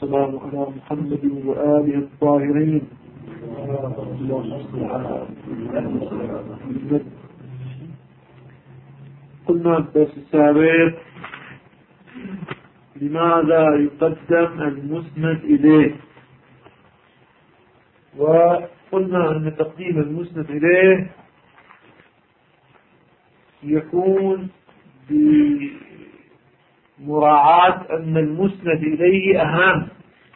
والسلام على محمد وآله الطاهرين. قلنا الدرس السابق لماذا يقدم المسند إليه، وقلنا أن تقديم المسند إليه يكون بمراعاة أن المسند إليه أهم،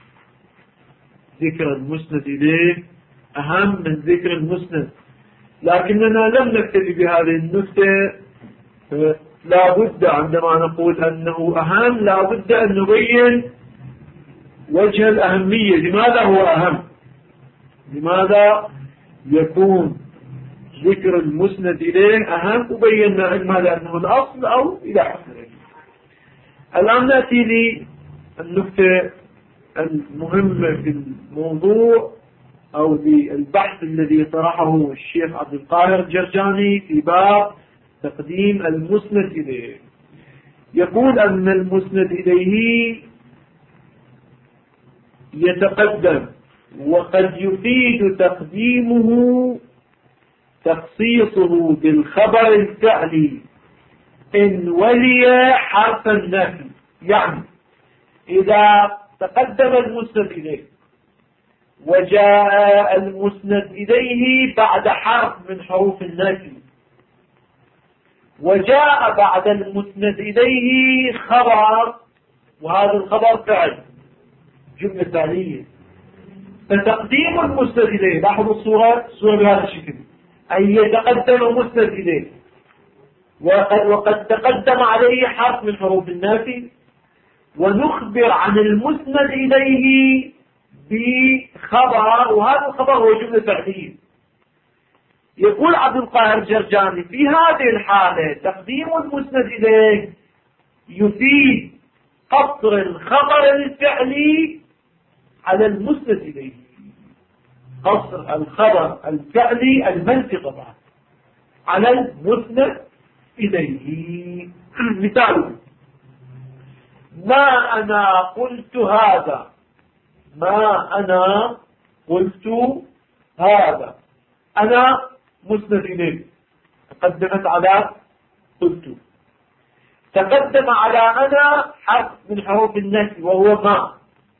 ذكر المسند إليه أهم من ذكر المسند. لكننا لم نكتفي بهذه النكتة، لا بد عندما نقول أنه أهم لا بد أن نبين وجه الأهمية، لماذا هو أهم، لماذا يكون ذكر المسند إليه أهم، وبينا إما لأنه الأصل أو إلى آخره. الآن نأتي للنكتة المهمة في الموضوع أو للبحث الذي طرحه الشيخ عبد القاهر الجرجاني في باب تقديم المسند إليه. يقول أن المسند إليه يتقدم، وقد يفيد تقديمه تخصيصه بالخبر الفعلي إن ولي حرف النفي. يعني إذا تقدم المسند إليه وجاء المسند إليه بعد حرف من حروف النفي، وجاء بعد المسند إليه خبر، وهذا الخبر فعل، جملة فعلية، فتقديم المسند إليه، لاحظوا الصورة بهذا الشكل، أن يتقدم مسند إليه وقد تقدم عليه حرف من حروف النافي، ونخبر عن المسند إليه بخبر، وهذا الخبر هو جملة فعلية. يقول عبد القاهر الجرجاني في هذه الحالة تقديم المسند إليه يفيد قصر الخبر الفعلي على المسند إليه، قصر الخبر الفعلي المنفي طبعا على المسند إليه. مثال: ما أنا قلت هذا، ما أنا قلت هذا، أنا مسند إليه تقدمت على قلت، تقدم على أنا حرف من حروف النفي وهو ما،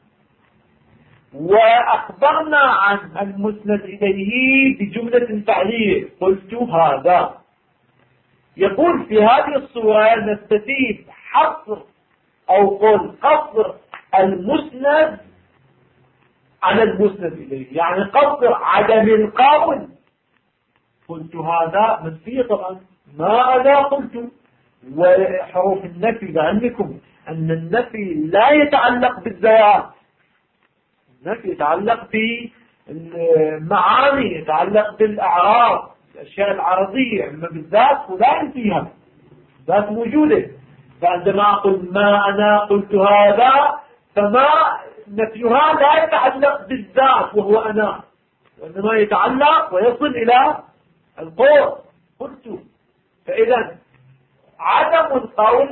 وأخبرنا عن المسند إليه بجملة فعلية قلت هذا. يقول في هذه الصورة نستفيد حصر أو قصر المسند على المسند إليه، يعني قصر عدم القول قلت هذا منفي طبعا، ما أنا قلت، وحروف النفي لعلمكم أن النفي لا يتعلق بالذات، النفي يتعلق بالمعاني، يتعلق بالأعراض، الأشياء العرضية، أما بالذات ولا ينفيها، ذات موجودة. فعندما أقول ما أنا قلت هذا، فما نفيها لا يتعلق بالذات وهو أنا، وإنما يتعلق ويصل إلى القول قلت. فإذا عدم القول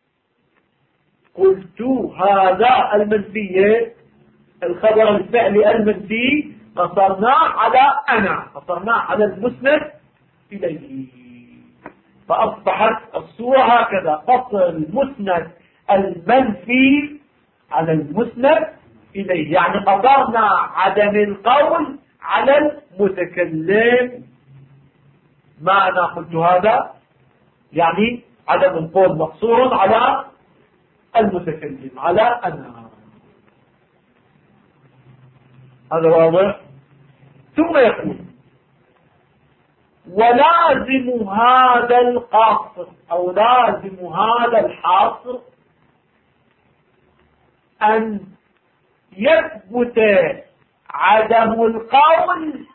قلت هذا المنفية، الخبر الفعلي المنفي، قصرناه على أنا، قصرناه على المسند إليه، فأصبحت الصورة هكذا: قصر المسند المنفي على المسند إليه، يعني قصرنا عدم القول على المتكلم. ما أنا قلت هذا يعني عدم القول مقصور على المتكلم، على أنا. هذا واضح؟ ثم يقول: ولازم هذا القصر أو لازم هذا الحصر أن يثبت عدم القول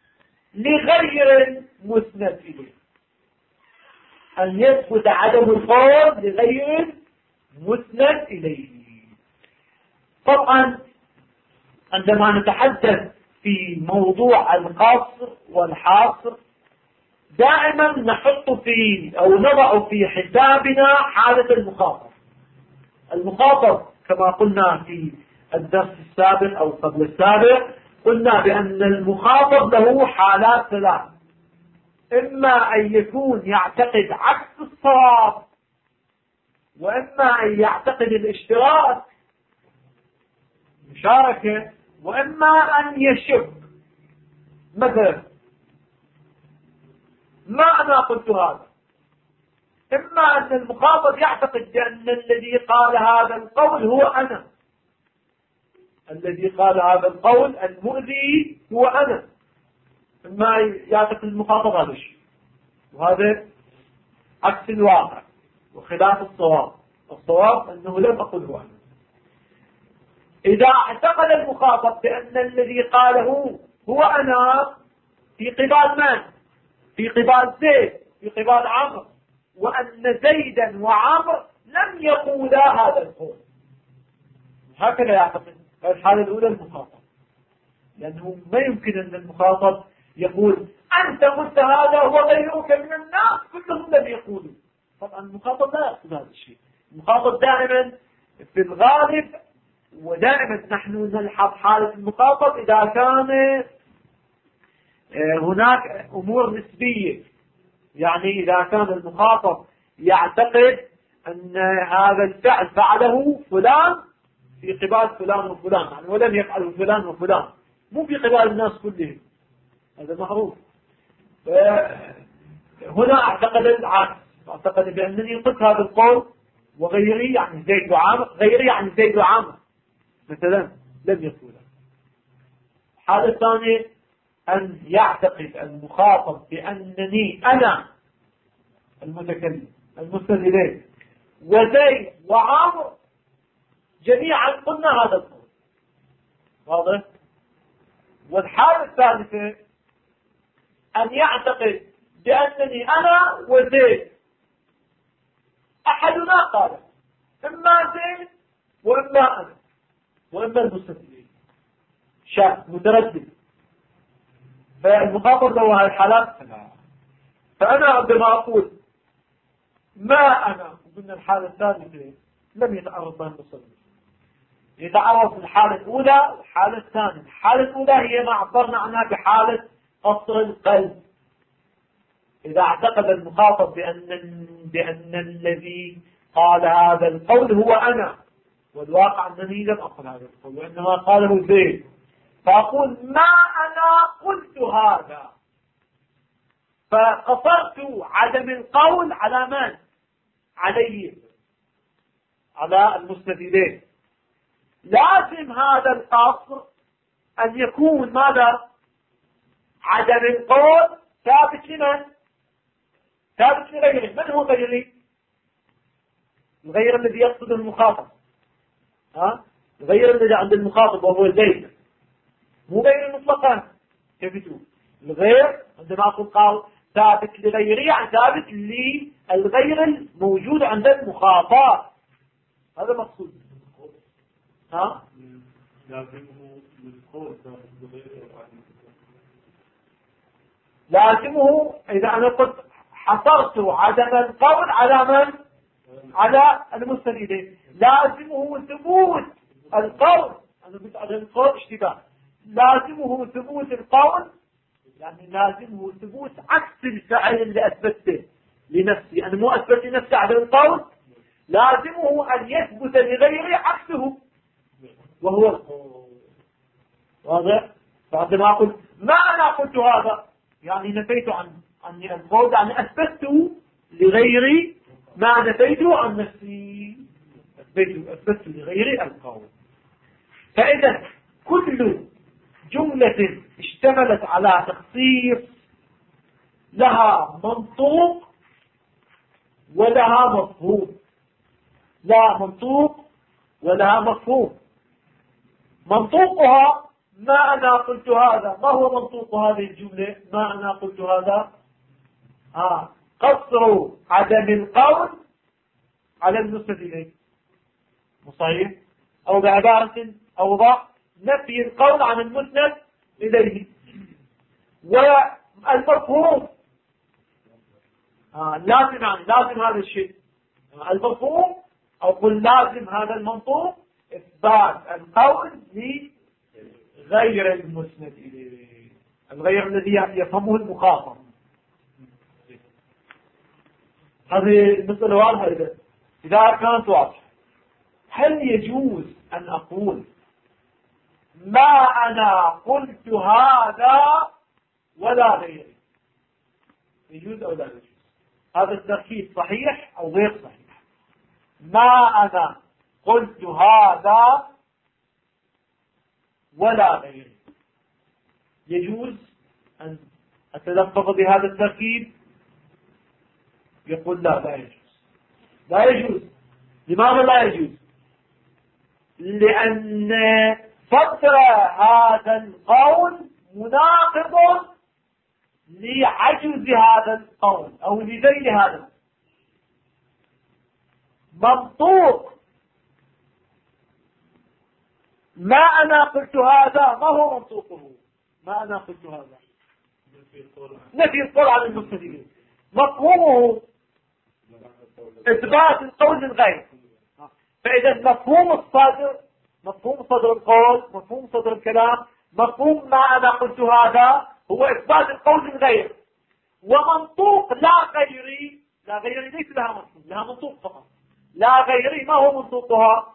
لغير مسند إليه، أن يثبت عدم القول لغير مسند إليه. طبعا عندما نتحدث في موضوع القصر والحصر دائما نحط في أو نضع في حسابنا حالة المخاطب. المخاطب كما قلنا في الدرس السابق أو قبل السابق قلنا بأن المخاطب له حالات ثلاث: إما أن يكون يعتقد عكس الصواب، وإما أن يعتقد الاشتراك مشاركة، وإما أن يشك. مثلا ما أنا قلت هذا، إما أن المخاطب يعتقد بأن الذي قال هذا القول هو أنا، الذي قال هذا القول المؤذي هو أنا، إما يعتقد المخاطب هذا الشيء، وهذا عكس الواقع وخلاف الصواب. الصواب أنه لم أقل هو أنا. إذا اعتقد المخاطب بأن الذي قاله هو أنا في قبال من؟ في قبال زيد، في قبال عمرو، وأن زيدا وعمرو لم يقولا هذا القول، هكذا يعتقد. الحالة الأولى المخاطب، لأنه ما يمكن أن المخاطب يقول أنت قلت هذا وغيرك من الناس كلهم لم يقولوا. طبعا المخاطب لا يقصد هذا الشيء. المخاطب دائما في الغالب، ودائما نحن نلحظ حالة المخاطب إذا كان هناك أمور نسبية، يعني إذا كان المخاطب يعتقد أن هذا الفعل فعله فلان في قبال فلان وفلان، يعني ولم يفعله فلان وفلان، مو في قبال الناس كلهم، هذا معروف. هنا اعتقد العكس، اعتقد بأنني قلت هذا القول وغيري يعني زيد وعامر، غيري يعني زيد وعامر مثلا لم يقوله. الحالة الثانية أن يعتقد المخاطب بأنني أنا المتكلم المستند إليه وزيد وعامر جميعا قلنا هذا القول. واضح؟ والحالة الثالثة أن يعتقد بأنني أنا وزيد أحدنا قال، إما زيد وإما أنا وإما المستند، شاك متردد. فالمخاطب له هذه الحالات. فأنا عندما أقول ما أنا، قلنا الحالة الثالثة لم يتعرض لها المصنف، يتعرض الحالة الأولى والحالة الثانية. الحالة الأولى هي ما عبرنا عنها بحالة قصر القلب. إذا اعتقد المخاطب بأن الذي قال هذا القول هو أنا، والواقع أنني لم أقل هذا القول وإنما قاله زيد، فأقول ما أنا قلت هذا، فقصرت عدم القول على من؟ علي، على المستفيدين. لازم هذا القصر أن يكون ماذا؟ عدم القول ثابت لمن؟ ثابت لغيره. من هو غيري؟ الغير الذي يقصده المخاطب، الغير الذي عند المخاطب وهو زيد، مو غير مطلقا. كيف تقول الغير؟ عندما أقول قال ثابت لغيري يعني ثابت للغير الموجود عند المخاطب، هذا مقصود. لازمه إذا أنا قلت حصرت عدم القول على من؟ على المستندين. لازمه ثبوت القول. أنا قلت عدم القول اشتباه. لازمه ثبوت القول، يعني لازمه ثبوت عكس الفعل اللي أثبته لنفسي. أنا مو أثبت لنفسي عدم القول، لازمه أن يثبت لغيري عكسه وهو القول. واضح؟ فعندما أقول ما أنا قلت هذا يعني نفيت عني القول، يعني أثبت لغيري ما نفيته عن نفسي، أثبت لغيري القول. فإذا كل جملة اشتملت على تخصيص لها منطوق ولها مفهوم، لا منطوق ولها مفهوم. منطوقها ما أنا قلت هذا. ما هو منطوق هذه الجملة؟ ما أنا قلت هذا قصر عدم القول على المستدلين، صحيح؟ أو بعبارة أوضح نفي القول عن المسند إليه. والمفهوم لازم، يعني لازم هذا الشيء المفهوم، أو قل لازم هذا المنطوق إثبات القول لغير المسند إليه، الغير الذي يفهمه المخاطب. هذه المسألة واضحة. إذا كانت واضحة، هل يجوز أن أقول ما أنا قلت هذا ولا غيري؟ يجوز أو لا يجوز؟ هذا التركيب صحيح أو غير صحيح؟ ما أنا قلت هذا ولا غيري، يجوز أن أتلفظ بهذا التركيب؟ يقول لا يجوز. لا يجوز. لماذا لا يجوز؟ لأن فطر هذا القول مناقض لعجز هذا القول أو لذيل هذا منطوق. ما أنا قلت هذا ما هو منطوقه؟ ما أنا قلت هذا نفي القول عن المبتدئين، مفهومه إثبات القول للغير. فإذا مفهوم الصدر، مفهوم صدر القول، مفهوم صدر الكلام، مفهوم ما أنا قلت هذا هو إثبات القول للغير. ومنطوق لا غيري، لا غيري ليس لها مفهوم، لها منطوق فقط. لا غيري ما هو منطوقها؟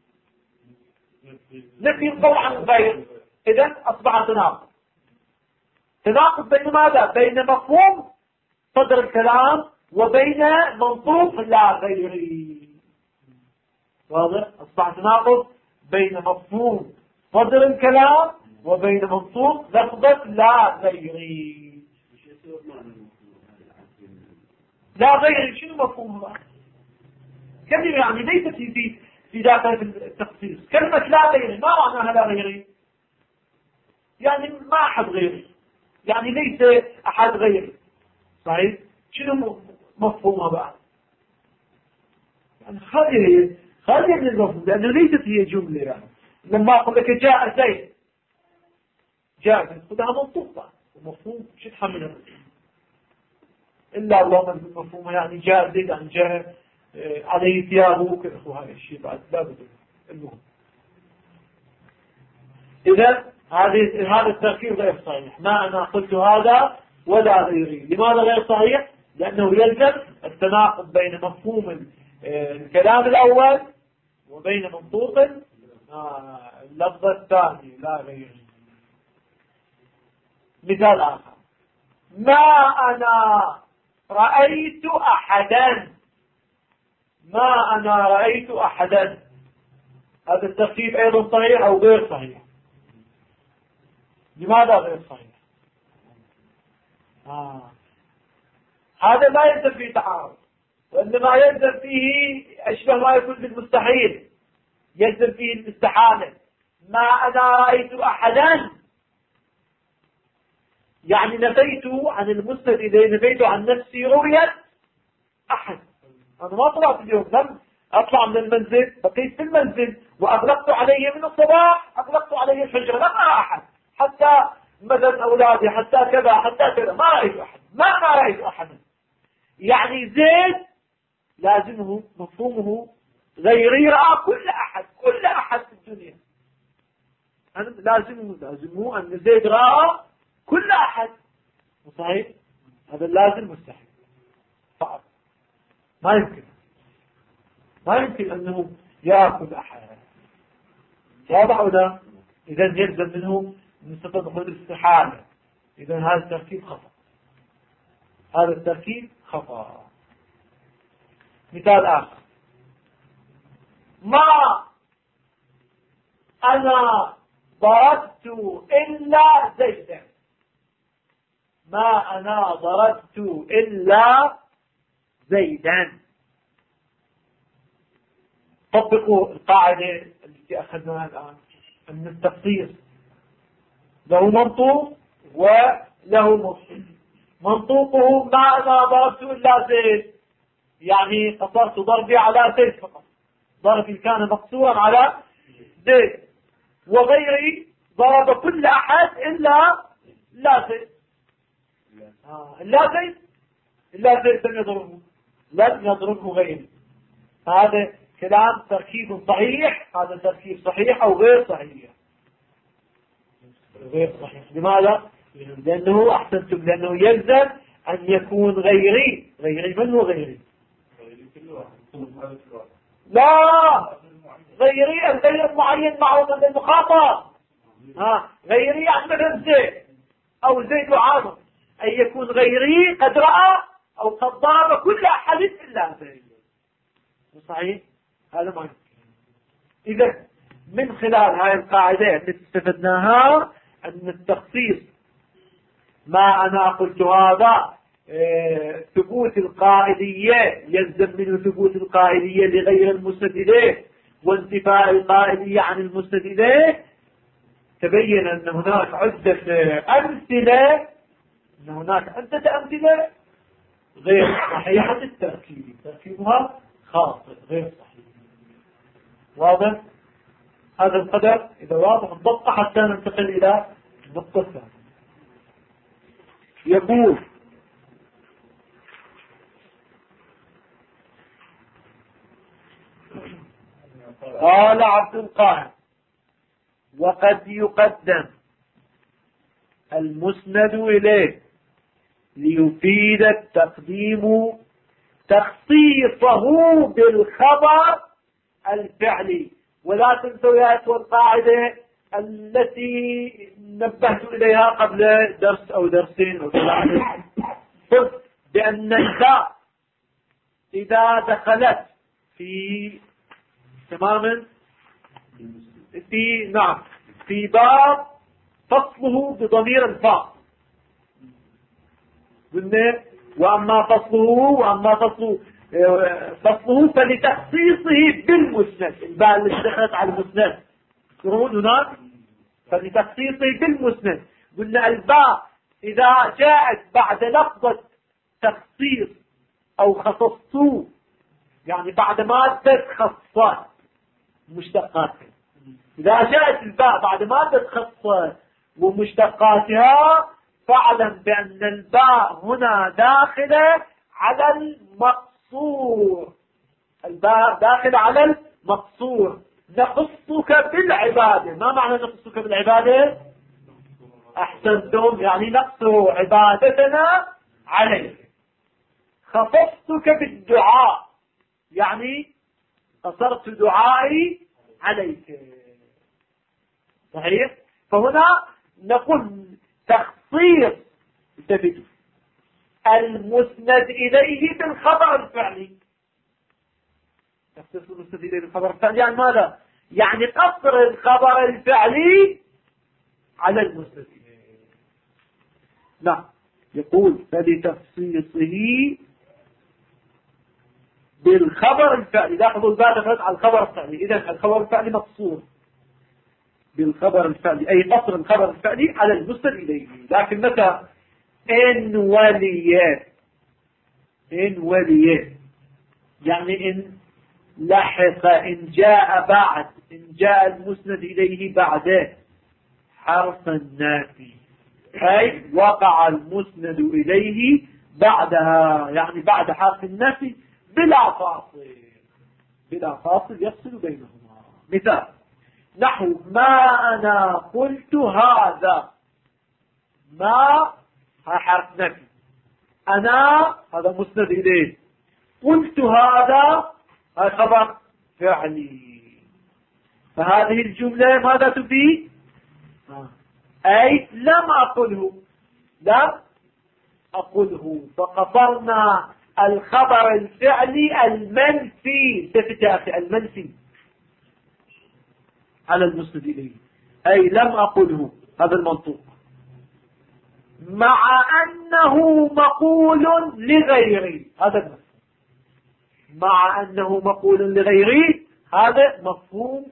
نفي القول عن الغير. إذن أصبح تناقض. تناقض بين ماذا؟ بين مفهوم صدر الكلام وبين منطوق لا غيري. واضح؟ أصبح تناقض بين مفهوم صدر الكلام وبين منطوق لفظة لا غيري. لا غيري شنو مفهومها؟ كلمة يعني ليست في داخل التخصيص. كلمة لا غيري ما معناها لا غيري؟ يعني ما أحد غيري، يعني ليس أحد غيري. صحيح؟ شنو مفهومها بقى؟ يعني خلي من المفهوم، لأنه ليست هي جملة. يعني لما أقول لك جاء زيد، جاء زيد خذها منطوقة ومفهوم شو تحملها؟ إلا الله من المفهوم يعني جاء زيد، يعني جاء عليه ثيابه كذا. هذا الشيء بعد لا بد. المهم إذا هذا التركيب غير صحيح. ما أنا قلت هذا ولا غيري. لماذا غير صحيح؟ لأنه يلزم التناقض بين مفهوم الكلام الأول وبين منطوق اللفظ الثاني لا غيري. مثال آخر: ما أنا رأيت أحدا. ما أنا رأيت أحدا، هذا التركيب أيضا صحيح أو غير صحيح؟ لماذا غير صحيح؟ هذا لا يلزم فيه تعارض، وإنما يلزم فيه أشبه ما يكون بالمستحيل، يلزم فيه الاستحالة. ما أنا رأيت أحدا يعني نفيت عن المسند إليه، نفيت عن نفسي رؤية أحد. أنا ما طلعت اليوم، لم أطلع من المنزل، بقيت في المنزل وأغلقت عليه من الصباح، أغلقت عليه الفجر، لم أرى أحد، حتى مثلا أولادي، حتى كذا حتى كذا، ما رأيت أحد. ما رأيت أحدا يعني زيد لازمه مفهومه غيري رأى كل أحد، كل أحد في الدنيا. أنا لازمه أن زيد رأى كل أحد. صحيح؟ هذا لازم مستحيل. صعب، ما يمكن أنه يأخذ أحد. واضح ولا؟ إذا يلزم منه نستطيع الاستحالة. إذا هذا التركيب خطأ. هذا التركيب خطأ. مثال آخر: ما أنا ضربت إلا زيدا. ما أنا ضربت إلا زيدا. طبقوا القاعدة التي أخذناها الآن، أن التخصيص له منطوق وله مفهوم. منطوقه ما أنا ضربت إلا زيد، يعني قصرت ضربي على زيد فقط، ضربي كان مقصورا على زيد. وغيري ضرب كل أحد إلا لا زيد. إلا زيد لم يضربه غيري. هذا كلام تركيب صحيح، هذا تركيب صحيح أو غير صحيح؟ غير صحيح. لماذا؟ لأنه أحسنتم، لأنه يلزم أن يكون غيري. غيري من هو غيري؟ لا، غيري الغير المعين معه من المخاطر. غيري يعني مثلا زيد أو زيد وعامر، أن يكون غيري قد رأى أو قد ضرب كل أحد إلا زيد. صحيح؟ هذا ما يمكن. إذا من خلال هاي القاعدة التي استفدناها أن التخصيص، ما أنا قلت هذا ثبوت القائلية يلزم منه ثبوت القائلية لغير المسند إليه وانتفاء القائلية عن المسند إليه. تبين أن هناك عدة أمثلة، أن هناك عدة أمثلة غير صحيحة التركيب، تركيبها خاطئ غير صحيح. واضح؟ هذا القدر إذا واضح الضبط حتى ننتقل إلى النقطة الثانية. يقول قال عبد القاهر: وقد يقدم المسند إليه ليفيد التقديم تخصيصه بالخبر الفعلي. ولا تنسوا يا إخوة القاعدة التي نبهت إليها قبل درس أو درسين أو ثلاثة، قلت بأن الباء إذا دخلت في تماما في باب فصله بضمير الفاء، قلنا وأما فصله فلتخصيصه بالمسند. الباء اللي اشتغلت على المسند تذكرون هناك فلتخصيصه بالمسند. قلنا الباء إذا جاءت بعد لفظة تخصيص أو خصصتو، يعني بعد مادة خصصات مشتقاتها، إذا جاءت الباء بعد مادة خصص ومشتقاتها فاعلم بأن الباء هنا داخلة على المقصور. الباء داخل على المقصور. نخصك بالعبادة. ما معنى نخصك بالعبادة؟ أحسنتم، يعني نقصر عبادتنا عليك. خصصتك بالدعاء، يعني قصرت دعائي عليك. صحيح؟ فهنا نقول تخصيص المسند إليه بالخبر الفعلي. تخصيص المسند إليه بالخبر الفعلي يعني ماذا؟ يعني قصر الخبر الفعلي على المسند إليه. نعم، يقول فلتخصيصه بالخبر الفعلي. لاحظوا الباء دخلت على الخبر الفعلي، إذا الخبر الفعلي مقصور بالخبر الفعلي، أي قصر الخبر الفعلي على المسند إليه. لكن متى؟ إن ولي يعني إن لحق، إن جاء المسند إليه بعده حرف النافي، أي وقع المسند إليه بعدها، يعني بعد حرف النفي بلا فاصل يفصل بينهما. مثال نحو ما أنا قلت هذا. ما حرف نفي، أنا هذا مسند إليه، قلت هذا خبر فعلي. فهذه الجملة ماذا تفيد؟ أي لم أقله، فقصرنا الخبر الفعلي المنفي المنفي على المسند إليه، أي لم أقله، هذا المنطوق، مع أنه مقول لغيري. هذا المفهوم، مع أنه مقول لغيري، هذا مفهوم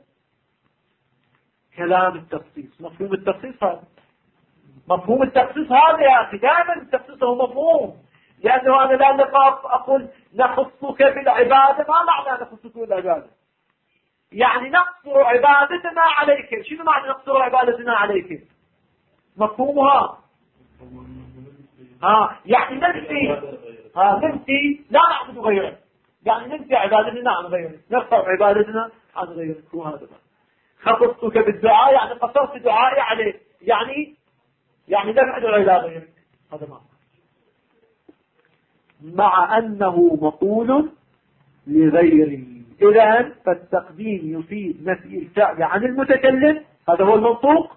كلام التخصيص. مفهوم التخصيص هذا، مفهوم التخصيص هذا يا أخي، دائما التخصيص هو مفهوم. لأنه أنا لا نقاط أقول نخصك بالعبادة. ما معنى نخصك بالعبادة؟ يعني نقصر عبادتنا عليك. شنو معنى نقصر عبادتنا عليك؟ مفهومها يعني ننفي لا نعبد غيره. يعني ننفي عبادتنا عن غيرك، نرفع عبادتنا عن غيرك. وهذا خصصتك بالدعاء يعني قصرت دعائي عليه، يعني لم أدعو إلى غيرك. هذا ما مع أنه مقول لغيره. إذن فالتقديم يفيد نفي الفعل عن المتكلم، هذا هو المنطوق،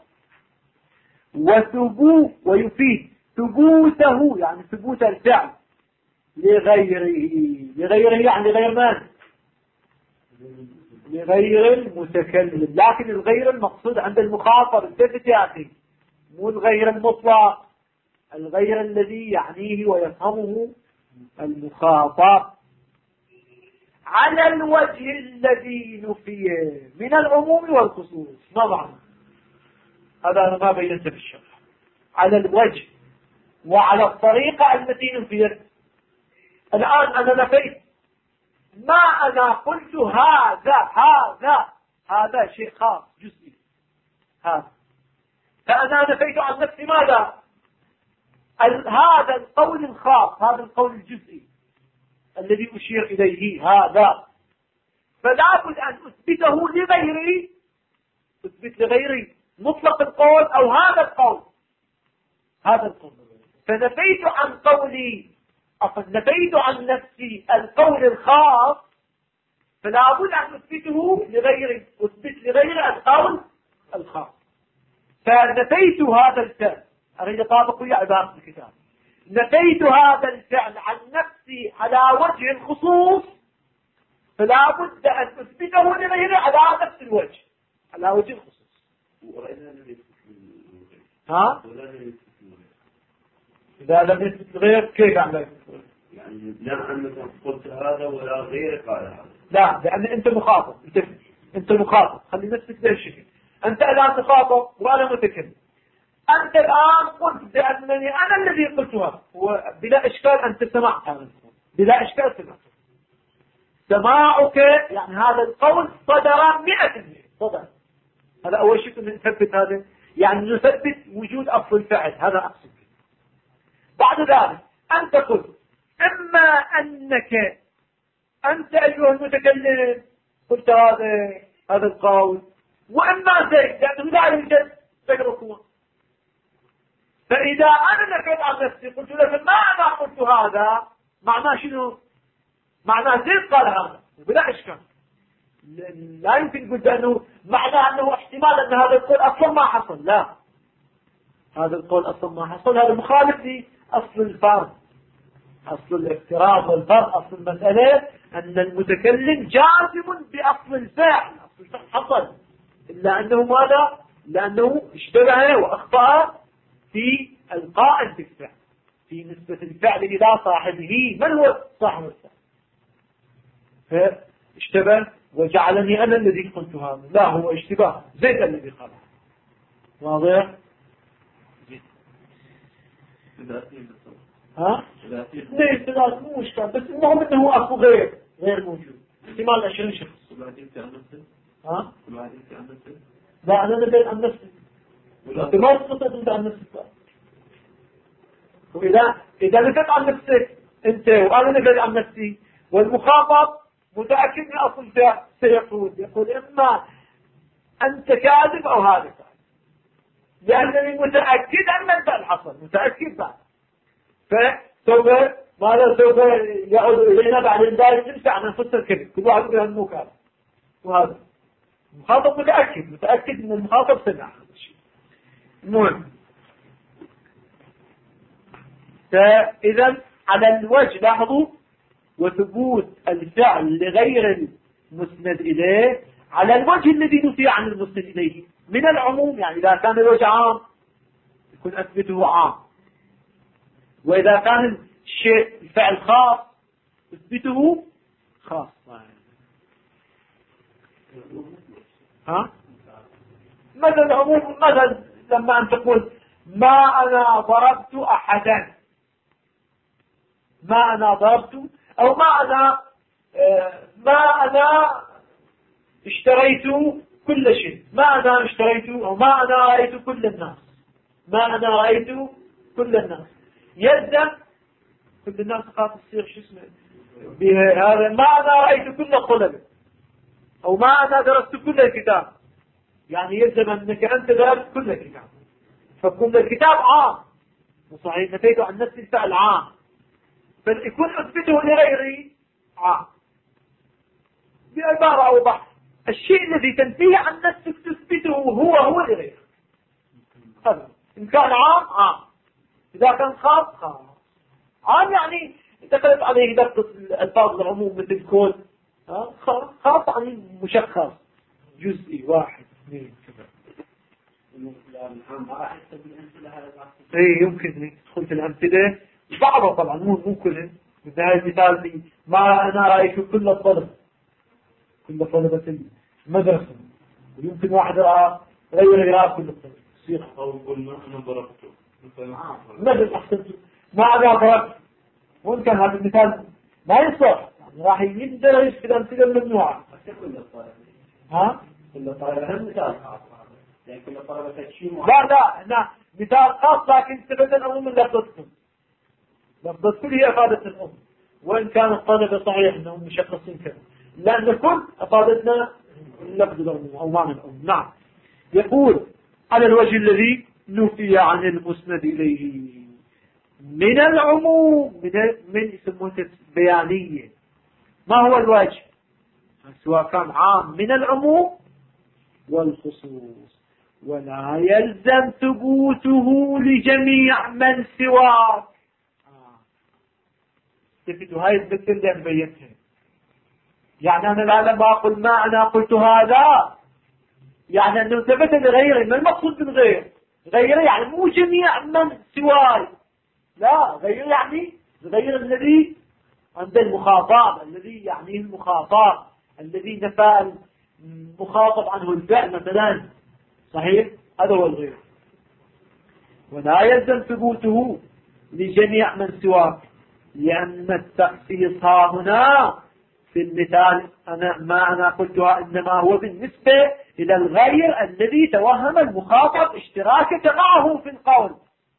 ويفيد ثبوته يعني ثبوت الفعل لغيره يعني غير من؟ لغير المتكلم. لكن الغير المقصود عند المخاطب التفت يا أخي، مو الغير المطلق، الغير الذي يعنيه ويفهمه المخاطب على الوجه الذي نفيه من العموم والخصوص. ما معنى هذا؟ أنا ما بينت في الشرح. على الوجه وعلى الطريقة التي نفيت. الآن أنا نفيت، ما أنا قلت هذا شيء خاص جزئي، هذا، فأنا نفيت عن نفسي ماذا؟ هذا القول الخاص، هذا القول الجزئي الذي أشير إليه هذا، فلا بد أن أثبته لغيري، أثبت لغيري مطلق القول أو هذا القول، فنفيت عن قولي، نفيت عن نفسي القول الخاص، فلا بد أن أثبته لغيري، أثبت لغيري القول الخاص. فنفيت هذا الفعل، أريد أطابق ويا عبارة الكتاب، نفيت هذا الفعل عن نفسي على وجه الخصوص، فلا بد أن أثبته لغيري على نفس الوجه، على وجه الخصوص. ها؟ إذا لم يثبت الغير كيف عمل؟ يعني لا أنك قلت هذا ولا غيرك قال هذا. لا، لأن أنت مخاطب، أنت مخاطب، خلينا نثبت ذا الشيء. أنت الآن مخاطب وأنا متكلم. أنت الآن قلت بأنني أنا الذي قلتها، وبلا إشكال أنت سمعت هذا القول، بلا إشكال سمعت. سماعك يعني هذا القول صدر 100%، صدر. هذا أول شيء نثبت هذا، يعني نثبت وجود أصل الفعل، هذا أقصد. بعد ذلك أنت قلت إما أنك أنت أيها المتكلم قلت هذا القول، وإما زيد لأنه لا يوجد غيركما. فإذا أنا نفيت عن نفسي قلت لك ما أنا قلت هذا، معناه شنو؟ معناه زيد قال هذا بلا إشكال. لا يمكن قلت أنه معناه أنه احتمال أن هذا القول أصلا ما حصل. لا، هذا القول أصلا ما حصل، هذا مخالف لأصل الفرض، أصل الافتراض والفرض. أصل المسألة أن المتكلم جازم بأصل الفعل، أصل الفعل حصل، إلا أنه ماذا؟ لأنه اشتبه وأخطأ في القائل بالفعل، في نسبة الفعل إلى صاحبه. من هو صاحب الفعل؟ فاشتبه وجعلني أنا الذي قلت هذا. لا، هو اشتباه زيد الذي قال. واضح؟ ها؟ ليس ثلاث مو مشكلة، بس المهم انه اكو غير موجود، احتمال 20 شخص. ها؟ لا، انا نبيت عن نفسي، انت ما تستطيع عن نفسك. إذا نفيت عن نفسك انت وانا نفيت عن نفسي والمخاطب متأكد من اصل يقول اما انت كاذب او هذا كاذب، لانني متأكد ان الفعل حصل، متأكد بعد. فسوف ماذا سوف يعود إلينا بعد ذلك نمسح عن نفس الكذب، كل واحد يقول أنه كذب. وهذا المخاطب متأكد من المخاطب سمع هذا الشيء. المهم، فإذا على الوجه لاحظوا، وثبوت الفعل لغير المسند إليه على الوجه الذي نفي عن المسند إليه من العموم. يعني إذا كان الوجه عام يكون أثبته عام، وإذا كان الشيء الفعل خاص اثبته خاص. ها؟ مثلا لما أن تقول ما أنا ضربت أحدا، ما أنا ضربت، أو ما أنا اشتريت كل شيء، ما أنا اشتريت، أو ما أنا رأيت كل الناس، ما أنا رأيت كل الناس. يلزم كل الناس قاعد تصير شو اسمه بهذا ما أنا رأيت كل الطلبة أو ما أنا درست كل الكتاب، يعني يلزم أنك أنت درست كل الكتاب، فكل الكتاب عام وصحيح نفيت عن نفس الفعل عام، بل يكون أثبته لغيري عام بعبارة أو بحث. الشيء الذي تنفيه عن نفسك تثبته هو لغيرك. إن كان عام عام، إذا كان خاص خاص. عام يعني دخلت عليه دقة الألفاظ العموم مثل كل، خاص يعني مشخص جزئي واحد اثنين كذا. اي يمكن تدخل في الأمثلة بعضها طبعا مو كلها. مثل هذا المثال ما أنا رأيت كل الطلبة كل طلبة المدرسة، ويمكن واحد رأى غير يرى كل الطلبة يصير أو قلنا أنا ضربته مثل أحسنت ما أنا ضربت. وإن كان هذا المثال ما يصح، يعني راح يندرج في الأمثلة الممنوعة. كل الطلبة كل الطلبة مثال خاص، يعني كل الطلبة تشيء لا مثال خاص، لكن استفدنا الأمم من لفظتكم. لفظتكم هي أفادة الأم، وإن كان الطلبة صحيح أنهم مشخصين كذا، لأن كل أفادتنا لفظ الأم أو معنى الأم. نعم. يقول على الوجه الذي نفي عن المسند إليه من العموم من يسمونه بيانية. ما هو الوجه؟ سواء كان عام من العموم والخصوص، ولا يلزم ثبوته لجميع من سواك. تفتوا هاي الذكر اللي بينتها، يعني أنا لا لما أقول ما أنا قلت هذا يعني أنه ثبت لغيري. ما المقصود بالغير؟ غيري يعني مو جميع من سواي، لا، غير يعني غير الذي عند المخاطب، الذي يعنيه المخاطب، الذي نفى المخاطب عنه الفعل مثلا. صحيح؟ هذا هو الغير. ولا يلزم ثبوته لجميع من سواك، لأن التخصيص ها هنا في المثال ما أنا قلتها إنما هو بالنسبة إلى الغير الذي توهم المخاطب اشتراكك معه في القول.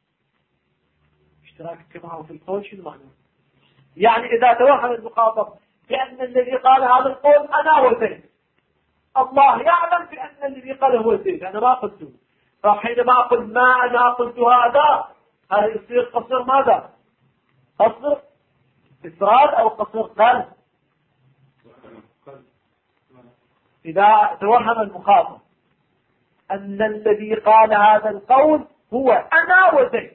اشتراكك معه في القول شو المعنى؟ يعني إذا توهم المخاطب بأن الذي قال هذا القول أنا هو زيد، الله يعلم بأن الذي قال هو زيد، أنا ما قلته، فحينما أقول ما أنا قلت هذا يصير قصر ماذا؟ قصر إفراد أو قصر قلب. إذا توهم المخاطب أن الذي قال هذا القول هو أنا وزيد،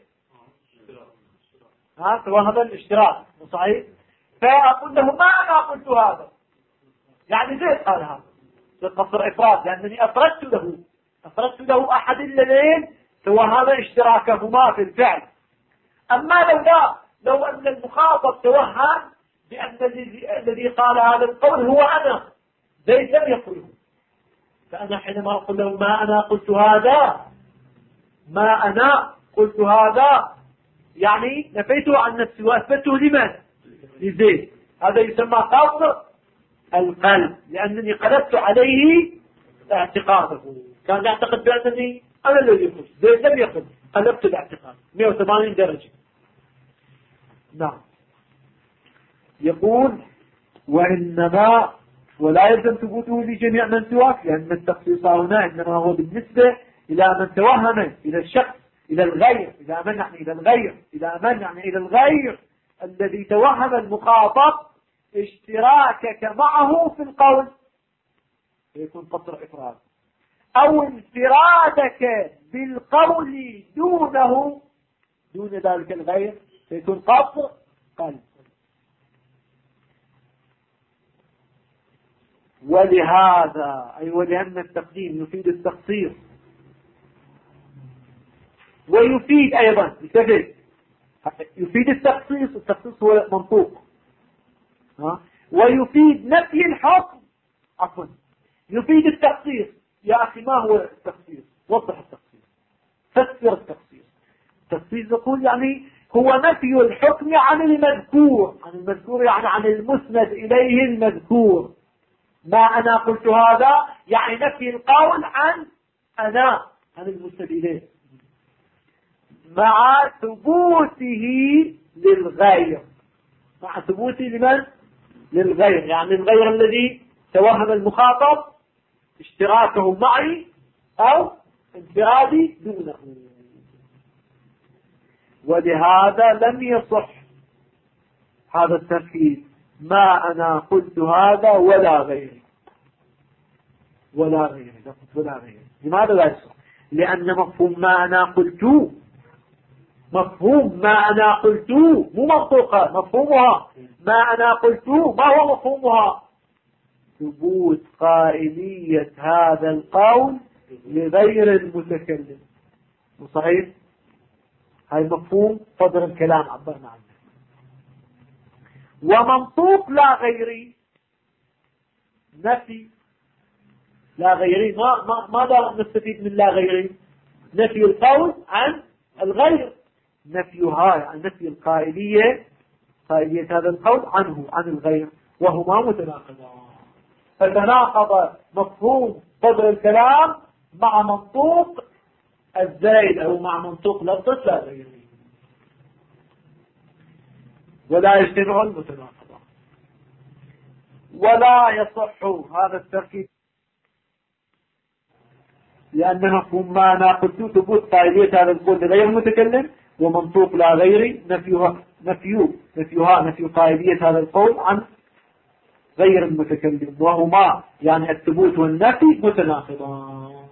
توهم الاشتراك صحيح، فأقول له ما أنا قلت هذا، يعني زيد قال هذا، قصر إفراد، لأنني أفردت له أحد الذين توهم اشتراكهما في الفعل. أما لو أن المخاطب توهم بأن الذي قال هذا القول هو أنا، زيد لم يقله، فأنا حينما أقول له ما أنا قلت هذا يعني نفيته عن نفسي وأثبته لمن؟ لزيد. هذا يسمى قصر القلب، لأنني قلبت عليه اعتقاده. كان يعتقد بأنني أنا الذي قلت، زيد لم يقل، قلبت الاعتقاد 180 درجة. نعم. يقول وإنما ولا يلزم ثبوته لجميع من سواك، لأن التخصيص هنا إنما هو بالنسبة إلى من توهم، إلى الشخص، إلى الغير، إلى من يعني إلى الغير الذي توهم المخاطب اشتراكك معه في القول، يكون قصر إفراد، أو انفرادك بالقول دون ذلك الغير، يكون قصر قلب. ولهذا أي ولأن التقديم يفيد التخصيص ويفيد أيضا يفيد التخصيص هو منطوق، ويفيد نفي الحكم، يفيد التخصيص. يا أخي ما هو التخصيص؟ وضح التخصيص، فسر التخصيص. التخصيص يقول يعني هو نفي الحكم عن المذكور يعني عن المسند إليه المذكور. ما أنا قلت هذا يعني نفي القول عن المسند إليه، مع ثبوته للغير، مع ثبوته لمن؟ للغير، يعني الغير الذي توهم المخاطب اشتراكه معي أو انفرادي دونه. ولهذا لم يصح هذا التركيز، ما أنا قلت هذا ولا غيري، ولا غيري، ولا غيري. لماذا لا يصح؟ لأن مفهوم ما أنا قلت، مفهوم ما أنا قلت مو منطوقة، مفهومها ما أنا قلت ما هو مفهومها؟ ثبوت قائلية هذا القول لغير المتكلم. صحيح؟ هاي مفهوم صدر الكلام عبرنا عنه. ومنطوق لا غيري نفي لا غيري، ماذا نستفيد من لا غيري؟ نفي القول عن الغير، نفيها يعني نفي القائلية، قائلية هذا القول عنه عن الغير، وهما متناقضان. فتناقض مفهوم صدر الكلام مع منطوق الزائد أو مع منطوق لفظة لا غيري، ولا يجتمع المتناقضان. ولا يصح هذا التركيب، لأن مفهوم ما أنا قلت ثبوت قائلية هذا القول لغير المتكلم، ومنطوق لا غيري نفيها نفي قائلية هذا القول عن غير المتكلم، وهما يعني الثبوت والنفي متناقضان.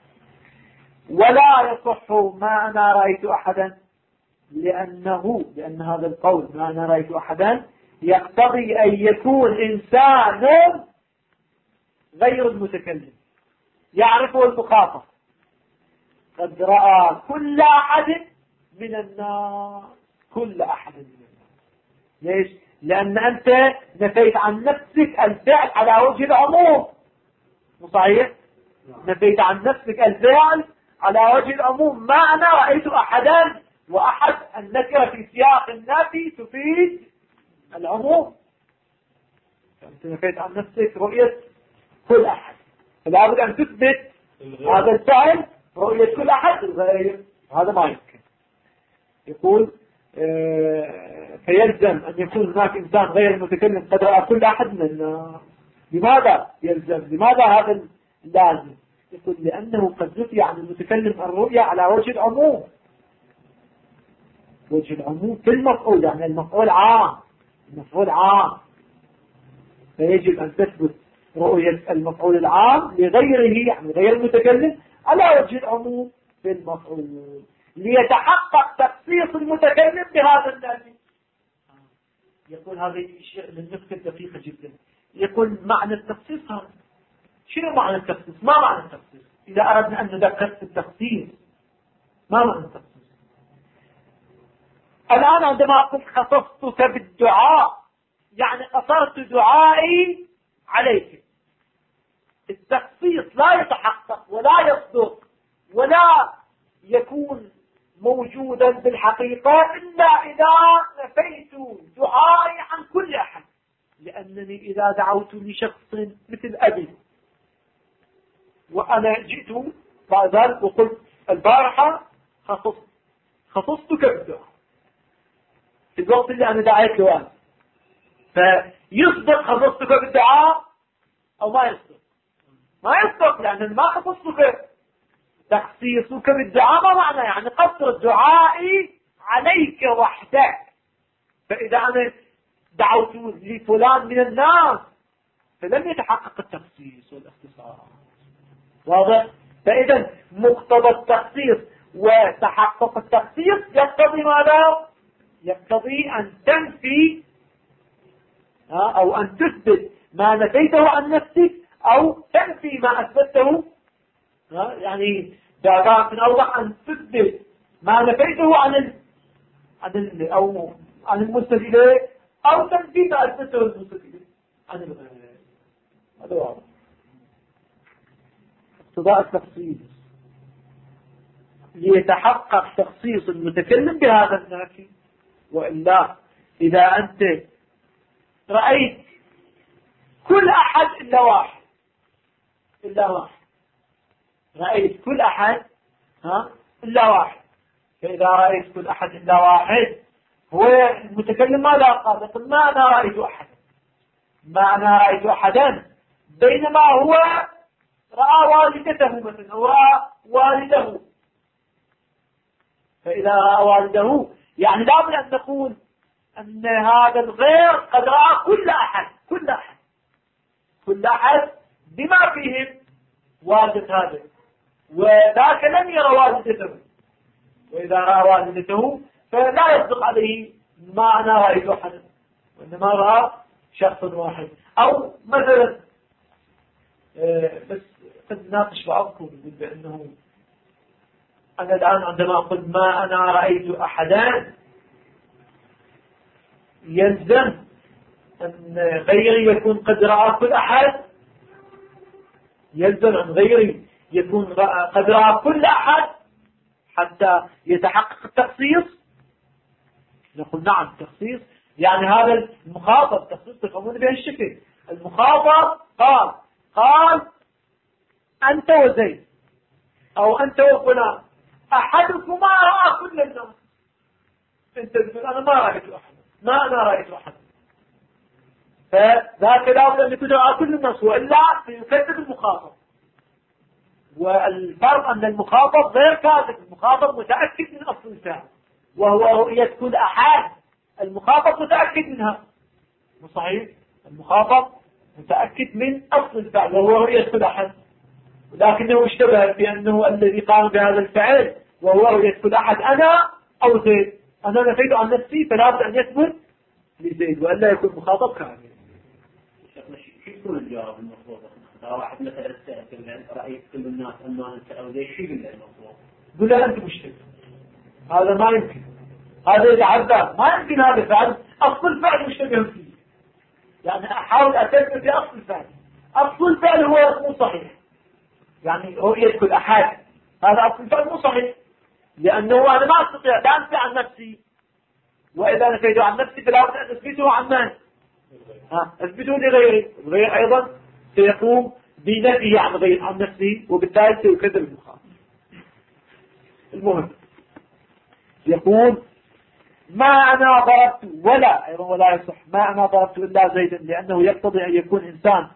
ولا يصح ما أنا رأيت أحدا، لأن هذا القول ما أنا رأيت أحدا يقتضي أن يكون إنسان غير المتكلم يعرفه المخاطب قد رأى كل أحد من الناس، كل أحد من الناس. ليش؟ لأن أنت نفيت عن نفسك الفعل على وجه العموم، صحيح؟ نفيت عن نفسك الفعل على وجه العموم. ما أنا رأيت أحدا، وأحد النكرة في سياق النفي تفيد العموم، أنت نفيت عن نفسك رؤية كل أحد، فلا بد أن تثبت هذا الفعل رؤية كل أحد الغير، هذا ما يمكن. يقول فيلزم أن يكون هناك إنسان غير المتكلم قد رأى كل أحد من الناس. لماذا يلزم؟ لماذا هذا اللازم؟ يقول لأنه قد نفي عن المتكلم الرؤية على وجه العموم، وجه العموم في المفعول، يعني المفعول عام، المفعول عام، فيجب أن تثبت رؤية المفعول العام لغيره يعني غير المتكلم على وجه العموم في المفعول، ليتحقق تخصيص المتكلم بهذا النفي. يقول هذه شيء من نقطة دقيقة جدا. يقول معنى التخصيص هذا، شنو معنى التخصيص؟ ما معنى التخصيص؟ إذا أردنا أن ندقق في التخصيص، ما معنى التخصيص؟ الآن عندما قلت خصصتك بالدعاء يعني قصرت دعائي عليك. التخصيص لا يتحقق ولا يصدق ولا يكون موجودا بالحقيقة إلا إذا نفيت دعائي عن كل أحد. لأنني إذا دعوت لشخص مثل أبي وأنا جئت بعد ذلك وقلت البارحة خصصتك بالدعاء في الوقت اللي أنا دعيت له أنا، فيصدق خصصتك بالدعاء أو ما يصدق؟ ما يصدق، لأن ما خصصتك. تخصيصك بالدعاء ما معنى؟ يعني قصر دعائي عليك وحدك. فإذا أنا دعوت لفلان من الناس فلم يتحقق التخصيص والاختصاص. واضح؟ فإذا مقتضى التخصيص وتحقق التخصيص يقتضي ماذا؟ يقتضي أن تنفي أو أن تثبت ما نفيته عن نفسك أو تنفي ما أثبته. يعني كانت من أوضح أن تثبت ما نفيته عن المستفيد إليه أو تنفي ما أثبته المستفيد عن الغير. هذا واضح. اقتضاء التخصيص ليتحقق تخصيص المتكلم بهذا النفي. وإلا إذا أنت رأيت كل أحد إلا واحد، رأيت كل أحد إلا واحد، فإذا رأيت كل أحد إلا واحد هو المتكلم ماذا قال؟ يقول ما أنا رأيت أحد، ما أنا رأيت أحدا، بينما هو رأى والدته مثلا أو رأى والده. فإذا رأى والده يعني لا بد أن نقول أن هذا الغير قد رأى كل أحد بما فيهم والدة هذا، وذاك لم يرى والدته. وإذا رأى والدته فلا يصدق عليه ما أنا رأيت أحدا، وإنما رأى شخص واحد. أو مثلا بس قد ناقش بعضكم يقول بأنه أنا الآن عندما أقول ما أنا رأيت أحدا يلزم أن غيري يكون قد رأى كل أحد، يلزم أن غيري يكون قد رأى كل أحد حتى يتحقق التخصيص. نقول نعم التخصيص يعني هذا المخاطب تخصيص تفهمون به الشكل. المخاطب قال أنت وزيد أو أنت وفلان أحدكما رأى كل الناس. أنت تقول أنا ما رأيت أحد، ما أنا رأيت أحد، فذاك لابد أن يكون رأى كل الناس، وإلا سيكذب المخاطب. والفرق أن المخاطب غير كاذب، المخاطب متأكد من أصل الفعل، وهو رؤية كل أحد. المخاطب متأكد منها، مو صحيح؟ المخاطب متأكد من أصل الفعل وهو رؤية كل أحد، لكنه اشتبه بأنه الذي قام بهذا الفعل وهو رؤية كل أحد أنا أو زيد. أنا نفيت عن نفسي فلا بد أن يثبت لزيد، وإلا يكون مخاطب كامل. شو يكون الجواب المطلوب؟ واحد مثلا رأيت كل الناس أما أنت أو زيد، شو يقول له المطلوب؟ قل له أنت مشتبه، هذا ما يمكن، هذا يتعذر، ما يمكن هذا الفعل، أصل الفعل مشتبه فيه. يعني أحاول أتثبت في أصل الفعل، أصل الفعل هو مو صحيح، يعني رؤية كل أحد هذا أصل الفعل مو صحيح، لأنه أنا ما أستطيع لا أنفي عن نفسي، وإذا نفيته عن نفسي فلا بد أن أثبته عن من؟ أثبته لغيري، الغير أيضا سيقوم بنفيه عن نفسه، وبالتالي سيكذب المخاطب. المهم يقول ما أنا ضربت ولا يصح ما أنا ضربت إلا زيدا، لأنه يقتضي أن يكون إنسان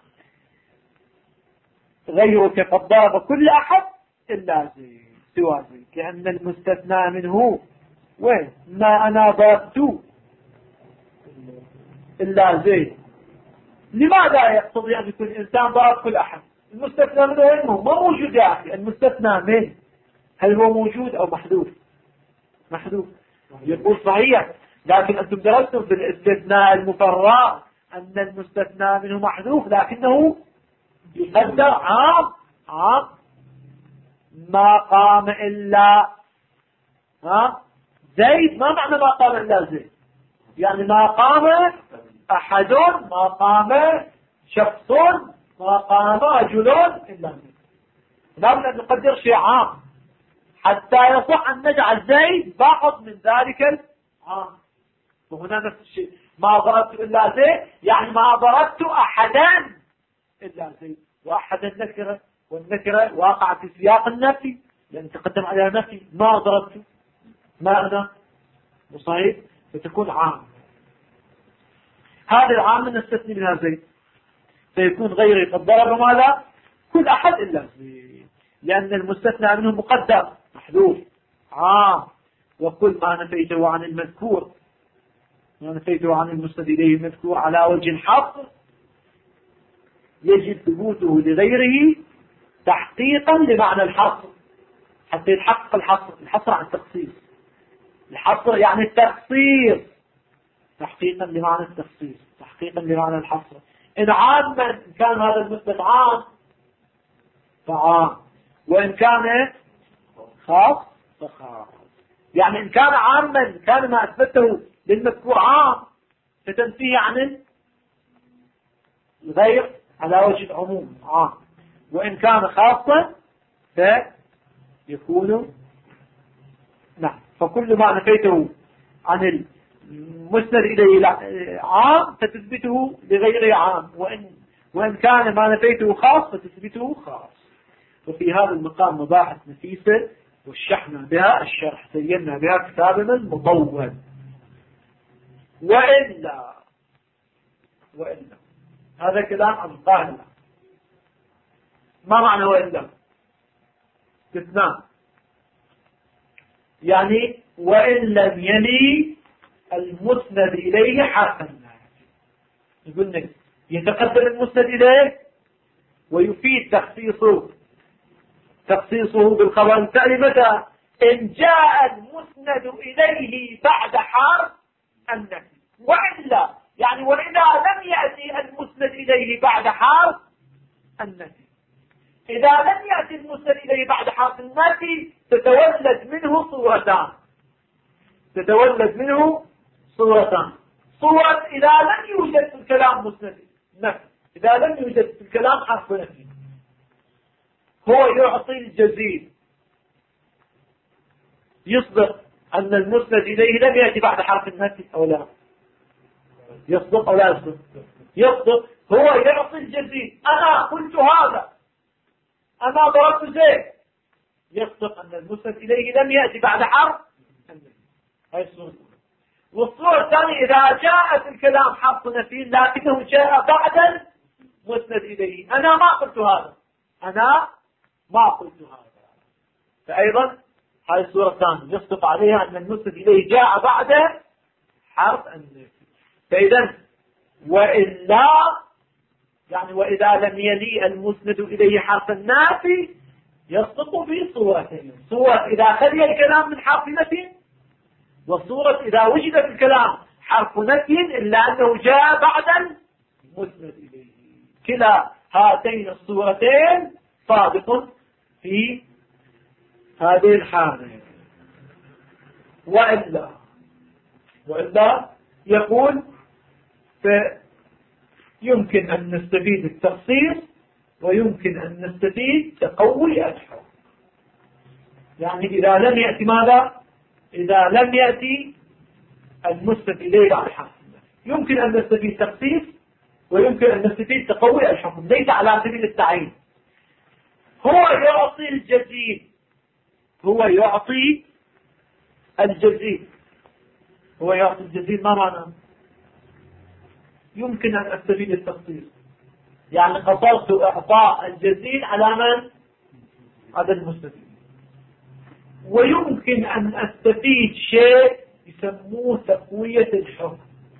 غيرك قد ضرب كل أحد إلا زيد سوى زيد، لأن المستثنى منه وين؟ ما أنا ضربت إلا زيد. لماذا يقتضي أن يكون إنسان ضرب كل أحد؟ المستثنى منه وين؟ ما موجود يا أخي. المستثنى منه هل هو موجود أو محذوف؟ محذوف. يقول صحيح، لكن أنتم درستم في الاستثناء المفرغ أن المستثنى منه محذوف، لكنه يقدر عام ما قام إلا زيد. ما معنى ما قام إلا زيد؟ يعني ما قام أحد، ما قام شخص، ما قام رجل إلا زيد. لابد أن نقدر شيء عام حتى يصح أن نجعل زيد بعض من ذلك العام. وهنا نفس الشيء، ما ضربت إلا زيد يعني ما ضربت أحدا إلا زيد، وأحدا نكرة، والنكرة واقع في سياق النفي لأن تقدم عليها نفي. ما ضربت ما أنا صحيح، فتكون عام. هذا العام نستثني منها زيد، فيكون غيري قد ضرب ماذا؟ كل أحد إلا زيد، لأن المستثنى منه مقدر محذوف عام. وكل ما نفيته عن المذكور، ما نفيته عن المسند إليه المذكور على وجه الحصر يجب ثبوته لغيره تحقيقا لمعنى الحصر، حتى يتحقق الحصر عن التخصيص. الحصر يعني التخصيص، تحقيقا لمعنى التخصيص، تحقيقا لمعنى الحصر. إن عاما كان هذا المثبت عام فعام، وإن كان خاص فخاص. يعني إن كان عاما كان ما أثبته للمذكور عام فتنفيه عن الغير على وجه العموم عام، وإن كان خاصا فيكون نعم. فكل ما نفيته عن المسند إليه عام فتثبته لغيره عام، وإن كان ما نفيته خاص فتثبته خاص. وفي هذا المقام مباحث نفيسة والشحنة بها الشرح سينا بها كتابنا مطول. وإلا هذا كلام القاهرة. ما معنى وإلا؟ استثناء، يعني وإن لم يلي المسند إليه حرفا. يقول لك يتقدم المسند إليه ويفيد تخصيصه بالخبر التالي متى؟ إن جاء المسند إليه بعد حرف النفي. وإلا يعني وإذا لم يأتي المسند إليه بعد حرف النفي. إذا لم يأتي المسند إليه بعد حرف النفي تتولد منه صورتان. صورة إذا لم يوجد في الكلام مسند نفي، إذا لم يوجد في الكلام حرف نفي، هو يعطي الجزيل. يصدق أن المسند إليه لم يأتي بعد حرف النفي أو لا؟ يصدق أو لا يصدق؟ يصدق. هو يعطي الجزيل. أنا قلت هذا، أنا ضربت زيد. يصدق أن المسند إليه لم يأتي بعد حرف النفي. هاي الصورة. والصورة الثانية إذا جاء في الكلام حرف نفي لكنه جاء بعد المسند إليه. أنا ما قلت هذا، فأيضا هذه الصورة الثانية يصدق عليها أن المسند إليه جاء بعد حرف النفي. فإذا وإلا يعني وإذا لم يلي المسند إليه حرف النفي يصدق في صورتين: صورة إذا خلي الكلام من حرف نفي، وصورة إذا وجد في الكلام حرف نفي إلا أنه جاء بعد المسند إليه. كلا هاتين الصورتين صادق في هذه الحالة. وإلا يقول يمكن أن نستفيد التخصيص ويمكن أن نستفيد تقوي الحكم. يعني إذا لم يأتي ماذا؟ إذا لم يأتي المسند إليه بعد حرف يمكن أن نستفيد تخصيص ويمكن أن نستفيد تقوي الحكم، ليس على سبيل التعيين. هو يعطي الجزيل. ما معنى؟ يمكن أن أستفيد التخصيص، يعني قصرت إعطاء الجزيل على من؟ على المستفيد. ويمكن أن أستفيد شيء يسموه تقوية الحكم،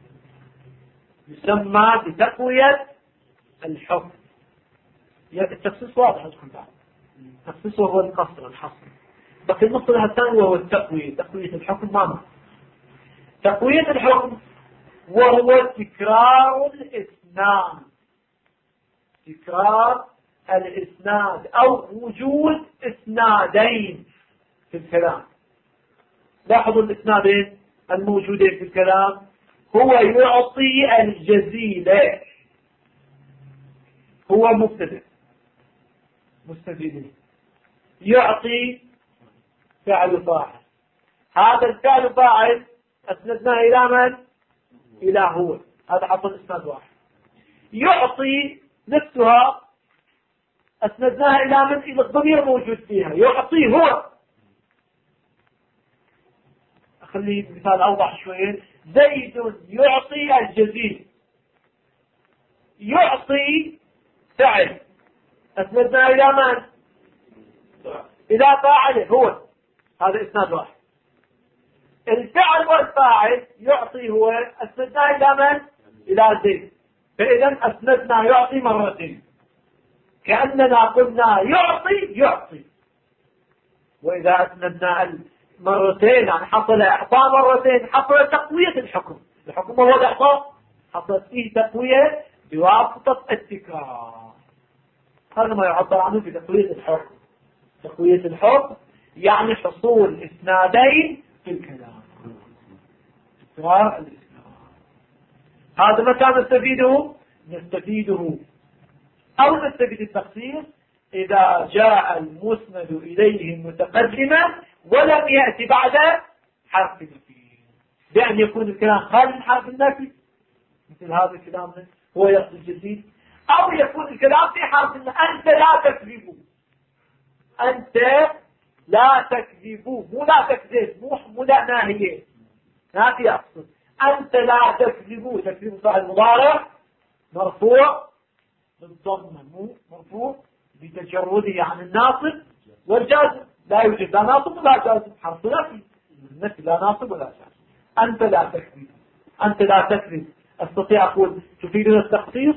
يسمى بتقوية الحكم. التخصيص واضح لكم بعد. التخصيص هو القصر الحصر. بقي المصطلح الثاني وهو تقوية الحكم. ما معنى تقوية الحكم؟ وهو تكرار الإسناد أو وجود إسنادين في الكلام. لاحظوا الإسنادين الموجودين في الكلام. هو يعطي الجزيل، هو مستفيد، يعطي فعل فاعل. هذا الفعل فاعل أسندناه إلى من؟ إلى هو. هذا حصل إسناد واحد. يعطي نفسها أسندناها إلى من؟ إلى الضمير موجود فيها. يعطي هو. أخلي مثال أوضح شوية. زيد يعطي الجزيل. يعطي فعل أسندناها إلى من؟ إلى فاعله هو. هذا إسناد واحد. الفعل والفاعل يعطي هو أسندناه إلى من؟ إلى زيد. فإذا أسندنا يعطي مرتين، كأننا قلنا يعطي. وإذا أسندنا مرتين يعني حصل إعطاء مرتين، حصل تقوية الحكم. الحكم هو الإعطاء، حصل فيه تقوية بواسطة التكرار. هذا ما يعبر عنه بتقوية الحكم. تقوية الحكم يعني حصول إسنادين في الكلام. تكرار الإسناد. هذا متى نستفيده أو نستفيد التخصيص إذا جاء المسند إليه متقدما ولم يأتي بعد حرف النفي، بأن يكون الكلام خارج من حرف النفي مثل هذا الكلام هو يقصد الجزيل، أو يكون الكلام في حرف النفي. أنت لا تكذبوا، مو لا تكذب، مو لا ناهية، نافي أقصد. أنت لا تكذبوا، تكذبوا فعل مضارع مرفوع بالضمة مو مرفوع بتجرده عن الناصب والجازم. لا يوجد لا ناصب ولا جازم، حرف نفي، النفي لا ناصب ولا جازم. أنت لا تكذب، أنت لا تكذب، أستطيع أقول تفيدنا التخصيص،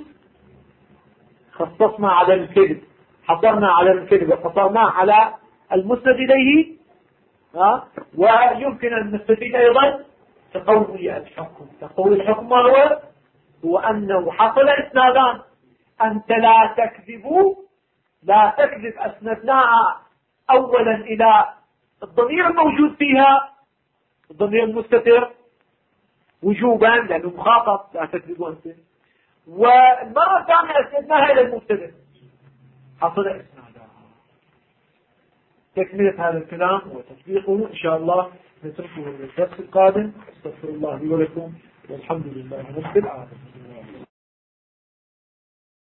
خصصنا على الكذب، حصرنا على الكذب وحصرنا على المسند إليه. ويمكن أن نستفيد أيضا تقوي الحكم. تقوي الحكم هو أنه حصل إسنادان. أنت لا تكذب، لا تكذب أسندناها أولا إلى الضمير الموجود فيها، الضمير المستتر وجوبا لأنه مخاطب، لا تكذب أنت. والمرة الثانية أسندناها إلى المبتدأ، حصل إسنادها. تكملة هذا الكلام وتطبيقه إن شاء الله نتركه للدرس القادم. استغفر الله لي ولكم والحمد لله رب العالمين.